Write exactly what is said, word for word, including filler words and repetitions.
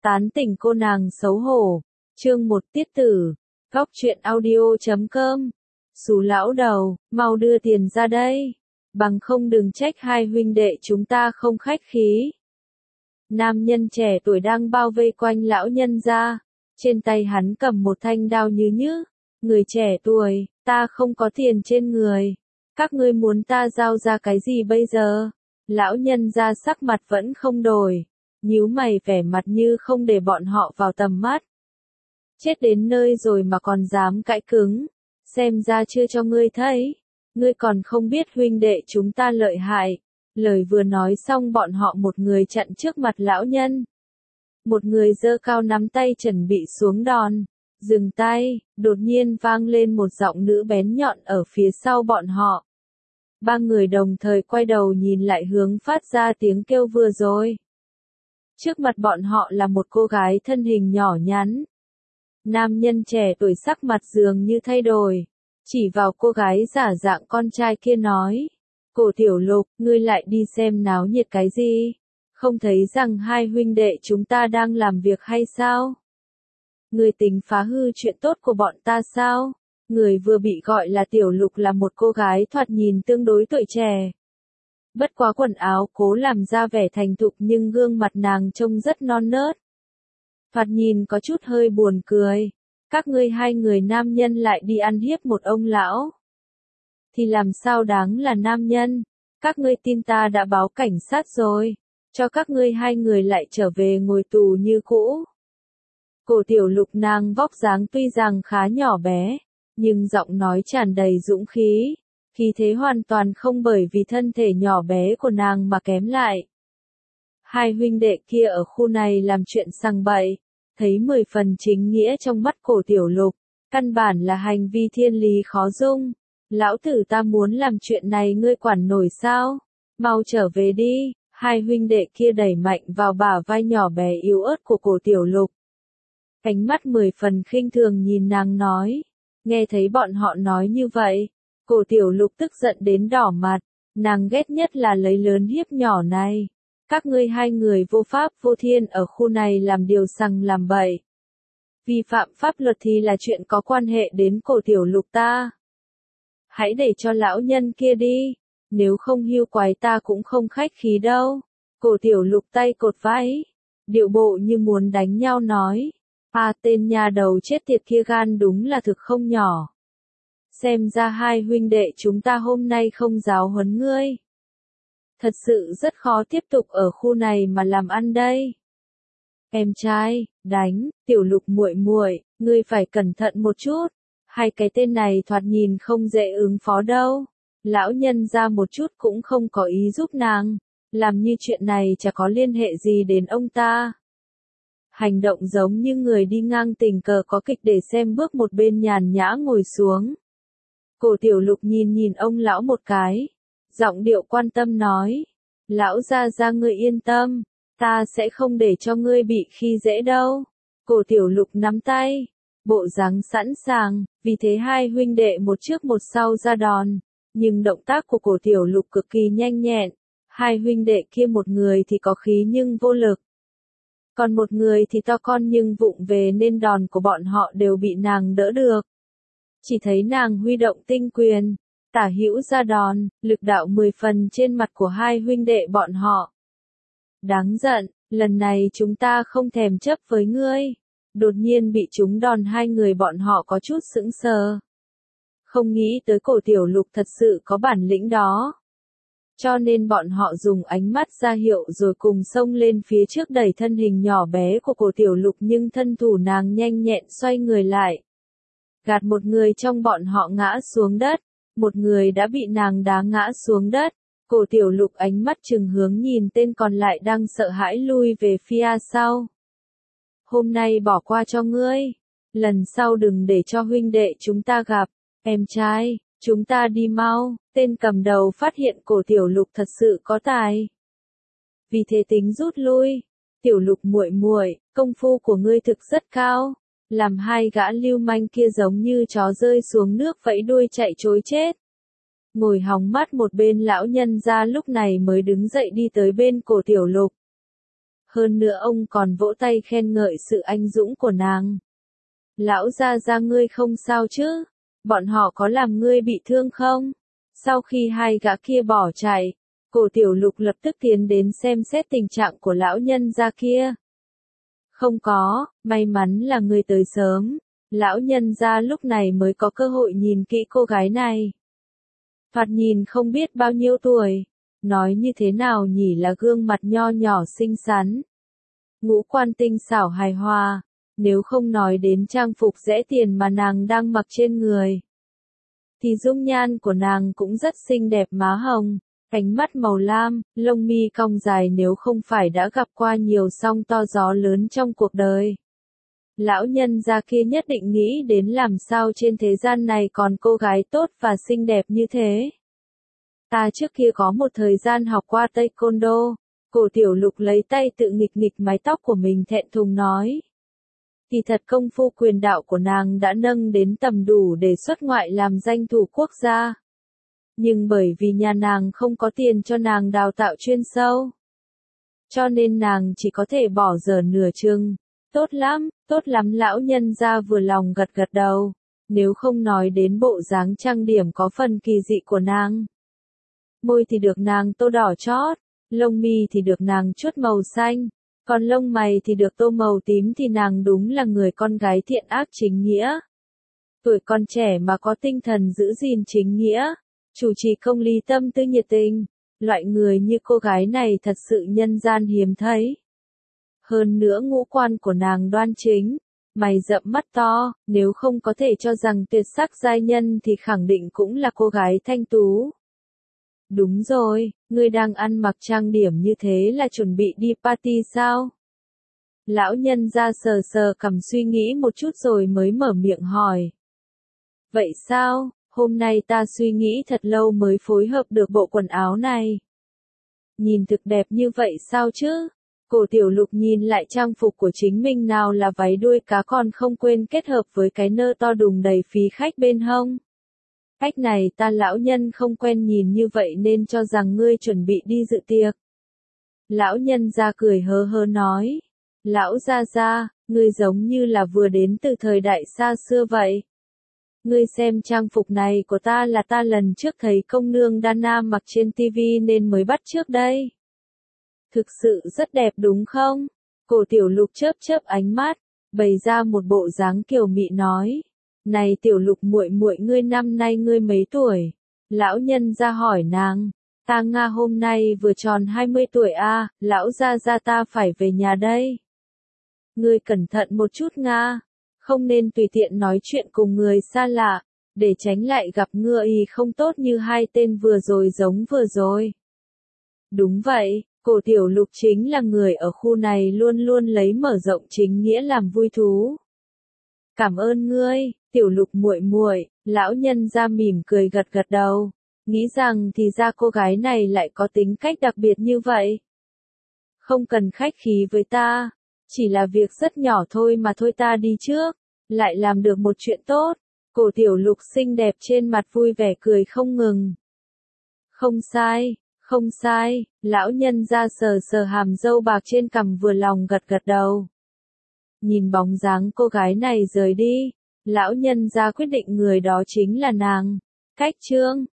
Tán tỉnh cô nàng xấu hổ. Chương một tiết tử. Góc truyện audio chấm com. Xú lão đầu, mau đưa tiền ra đây. Bằng không đừng trách hai huynh đệ chúng ta không khách khí. Nam nhân trẻ tuổi đang bao vây quanh lão nhân ra. Trên tay hắn cầm một thanh đao như nhứ. Người trẻ tuổi, ta không có tiền trên người. Các ngươi muốn ta giao ra cái gì bây giờ? Lão nhân ra sắc mặt vẫn không đổi. Nhíu mày vẻ mặt như không để bọn họ vào tầm mắt. Chết đến nơi rồi mà còn dám cãi cứng. Xem ra chưa cho ngươi thấy. Ngươi còn không biết huynh đệ chúng ta lợi hại. Lời vừa nói xong bọn họ một người chặn trước mặt lão nhân. Một người giơ cao nắm tay chuẩn bị xuống đòn. Dừng tay, đột nhiên vang lên một giọng nữ bén nhọn ở phía sau bọn họ. Ba người đồng thời quay đầu nhìn lại hướng phát ra tiếng kêu vừa rồi. Trước mặt bọn họ là một cô gái thân hình nhỏ nhắn. Nam nhân trẻ tuổi sắc mặt dường như thay đổi. Chỉ vào cô gái giả dạng con trai kia nói. Cổ Tiểu Lục, ngươi lại đi xem náo nhiệt cái gì? Không thấy rằng hai huynh đệ chúng ta đang làm việc hay sao? Ngươi tính phá hư chuyện tốt của bọn ta sao? Người vừa bị gọi là Tiểu Lục là một cô gái thoạt nhìn tương đối tuổi trẻ. Bất quá quần áo cố làm ra vẻ thành thục nhưng gương mặt nàng trông rất non nớt. Thoạt nhìn có chút hơi buồn cười. Các ngươi hai người nam nhân lại đi ăn hiếp một ông lão. Thì làm sao đáng là nam nhân? Các ngươi tin ta đã báo cảnh sát rồi. Cho các ngươi hai người lại trở về ngồi tù như cũ. Cổ Tiểu Lục nàng vóc dáng tuy rằng khá nhỏ bé, nhưng giọng nói tràn đầy dũng khí. Khí thế hoàn toàn không bởi vì thân thể nhỏ bé của nàng mà kém lại. Hai huynh đệ kia ở khu này làm chuyện sằng bậy, thấy mười phần chính nghĩa trong mắt Cổ Tiểu Lục, căn bản là hành vi thiên lý khó dung. Lão tử ta muốn làm chuyện này ngươi quản nổi sao? Mau trở về đi. Hai huynh đệ kia đẩy mạnh vào bả vai nhỏ bé yếu ớt của Cổ Tiểu Lục. Ánh mắt mười phần khinh thường nhìn nàng nói. Nghe thấy bọn họ nói như vậy, Cổ Tiểu Lục tức giận đến đỏ mặt. Nàng ghét nhất là lấy lớn hiếp nhỏ này. Các ngươi hai người vô pháp vô thiên ở khu này làm điều sằng làm bậy. Vi phạm pháp luật thì là chuyện có quan hệ đến Cổ Tiểu Lục ta. Hãy để cho lão nhân kia đi. Nếu không hưu quái ta cũng không khách khí đâu. Cổ Tiểu Lục tay cột váy. Điệu bộ như muốn đánh nhau nói. À tên nhà đầu chết tiệt kia gan đúng là thực không nhỏ. Xem ra hai huynh đệ chúng ta hôm nay không giáo huấn ngươi. Thật sự rất khó tiếp tục ở khu này mà làm ăn đây. Em trai, đánh, Tiểu Lục muội muội, ngươi phải cẩn thận một chút. Hai cái tên này thoạt nhìn không dễ ứng phó đâu. Lão nhân ra một chút cũng không có ý giúp nàng. Làm như chuyện này chả có liên hệ gì đến ông ta. Hành động giống như người đi ngang tình cờ có kịch để xem bước một bên nhàn nhã ngồi xuống. Cổ Tiểu Lục nhìn nhìn ông lão một cái. Giọng điệu quan tâm nói. Lão gia gia ngươi yên tâm. Ta sẽ không để cho ngươi bị khi dễ đâu. Cổ Tiểu Lục nắm tay. Bộ dáng sẵn sàng. Vì thế hai huynh đệ một trước một sau ra đòn. Nhưng động tác của Cổ Tiểu Lục cực kỳ nhanh nhẹn. Hai huynh đệ kia một người thì có khí nhưng vô lực. Còn một người thì to con nhưng vụng về nên đòn của bọn họ đều bị nàng đỡ được. Chỉ thấy nàng huy động tinh quyền, tả hữu ra đòn, lực đạo mười phần trên mặt của hai huynh đệ bọn họ. Đáng giận, lần này chúng ta không thèm chấp với ngươi. Đột nhiên bị trúng đòn hai người bọn họ có chút sững sờ. Không nghĩ tới Cổ Tiểu Lục thật sự có bản lĩnh đó. Cho nên bọn họ dùng ánh mắt ra hiệu rồi cùng xông lên phía trước đẩy thân hình nhỏ bé của Cổ Tiểu Lục nhưng thân thủ nàng nhanh nhẹn xoay người lại. Gạt một người trong bọn họ ngã xuống đất, một người đã bị nàng đá ngã xuống đất. Cổ Tiểu Lục ánh mắt trừng hướng nhìn tên còn lại đang sợ hãi lui về phía sau. Hôm nay bỏ qua cho ngươi, lần sau đừng để cho huynh đệ chúng ta gặp. Em trai, chúng ta đi mau. Tên cầm đầu phát hiện Cổ Tiểu Lục thật sự có tài. Vì thế tính rút lui. Tiểu Lục muội muội, công phu của ngươi thực rất cao. Làm hai gã lưu manh kia giống như chó rơi xuống nước vẫy đuôi chạy trối chết. Ngồi hóng mắt một bên lão nhân ra lúc này mới đứng dậy đi tới bên Cổ Tiểu Lục. Hơn nữa ông còn vỗ tay khen ngợi sự anh dũng của nàng. Lão gia gia ngươi không sao chứ? Bọn họ có làm ngươi bị thương không? Sau khi hai gã kia bỏ chạy, Cổ Tiểu Lục lập tức tiến đến xem xét tình trạng của lão nhân gia kia. Không có, may mắn là ngươi tới sớm. Lão nhân gia lúc này mới có cơ hội nhìn kỹ cô gái này. Thoạt nhìn không biết bao nhiêu tuổi. Nói như thế nào nhỉ, là gương mặt nho nhỏ xinh xắn. Ngũ quan tinh xảo hài hòa. Nếu không nói đến trang phục rẻ tiền mà nàng đang mặc trên người, thì dung nhan của nàng cũng rất xinh đẹp, má hồng, ánh mắt màu lam, lông mi cong dài, nếu không phải đã gặp qua nhiều sóng to gió lớn trong cuộc đời. Lão nhân gia kia nhất định nghĩ đến làm sao trên thế gian này còn cô gái tốt và xinh đẹp như thế. Ta trước kia có một thời gian học qua taekwondo. Cổ Tiểu Lục lấy tay tự nghịch nghịch mái tóc của mình, thẹn thùng nói. Thì thật công phu quyền đạo của nàng đã nâng đến tầm đủ để xuất ngoại làm danh thủ quốc gia. Nhưng bởi vì nhà nàng không có tiền cho nàng đào tạo chuyên sâu, cho nên nàng chỉ có thể bỏ dở nửa chừng. Tốt lắm, tốt lắm, lão nhân gia vừa lòng gật gật đầu. Nếu không nói đến bộ dáng trang điểm có phần kỳ dị của nàng. Môi thì được nàng tô đỏ chót, lông mi thì được nàng chuốt màu xanh, còn lông mày thì được tô màu tím, thì nàng đúng là người con gái thiện ác chính nghĩa. Tuổi còn trẻ mà có tinh thần giữ gìn chính nghĩa, chủ trì công lý, tâm tư nhiệt tình, loại người như cô gái này thật sự nhân gian hiếm thấy. Hơn nữa ngũ quan của nàng đoan chính, mày rậm mắt to, nếu không có thể cho rằng tuyệt sắc giai nhân thì khẳng định cũng là cô gái thanh tú. Đúng rồi, ngươi đang ăn mặc trang điểm như thế là chuẩn bị đi party sao? Lão nhân ra sờ sờ cằm suy nghĩ một chút rồi mới mở miệng hỏi. Vậy sao, hôm nay ta suy nghĩ thật lâu mới phối hợp được bộ quần áo này. Nhìn thực đẹp như vậy sao chứ? Cổ Tiểu Lục nhìn lại trang phục của chính mình, nào là váy đuôi cá còn không quên kết hợp với cái nơ to đùng đầy phí khách bên hông. Cách này ta lão nhân không quen nhìn như vậy nên cho rằng ngươi chuẩn bị đi dự tiệc. Lão nhân ra cười hớ hớ nói. Lão gia gia, ngươi giống như là vừa đến từ thời đại xa xưa vậy. Ngươi xem trang phục này của ta là ta lần trước thấy công nương Dana mặc trên tivi nên mới bắt chước đây. Thực sự rất đẹp đúng không? Cổ Tiểu Lục chớp chớp ánh mắt, bày ra một bộ dáng kiều mị nói. Này Tiểu Lục muội muội, ngươi năm nay ngươi mấy tuổi? Lão nhân ra hỏi nàng. Ta Nga hôm nay vừa tròn hai mươi tuổi a, à, lão gia gia ta phải về nhà đây. Ngươi cẩn thận một chút Nga, không nên tùy tiện nói chuyện cùng người xa lạ, để tránh lại gặp ngựa ý không tốt như hai tên vừa rồi giống vừa rồi. Đúng vậy, Cổ Tiểu Lục chính là người ở khu này luôn luôn lấy mở rộng chính nghĩa làm vui thú. Cảm ơn ngươi, Tiểu Lục muội muội. Lão nhân ra mỉm cười gật gật đầu, nghĩ rằng thì ra cô gái này lại có tính cách đặc biệt như vậy. Không cần khách khí với ta, chỉ là việc rất nhỏ thôi mà thôi, ta đi trước, lại làm được một chuyện tốt. Cổ Tiểu Lục xinh đẹp trên mặt vui vẻ cười không ngừng. Không sai, không sai, lão nhân ra sờ sờ hàm râu bạc trên cằm vừa lòng gật gật đầu. Nhìn bóng dáng cô gái này rời đi, lão nhân ra quyết định người đó chính là nàng. Cách chương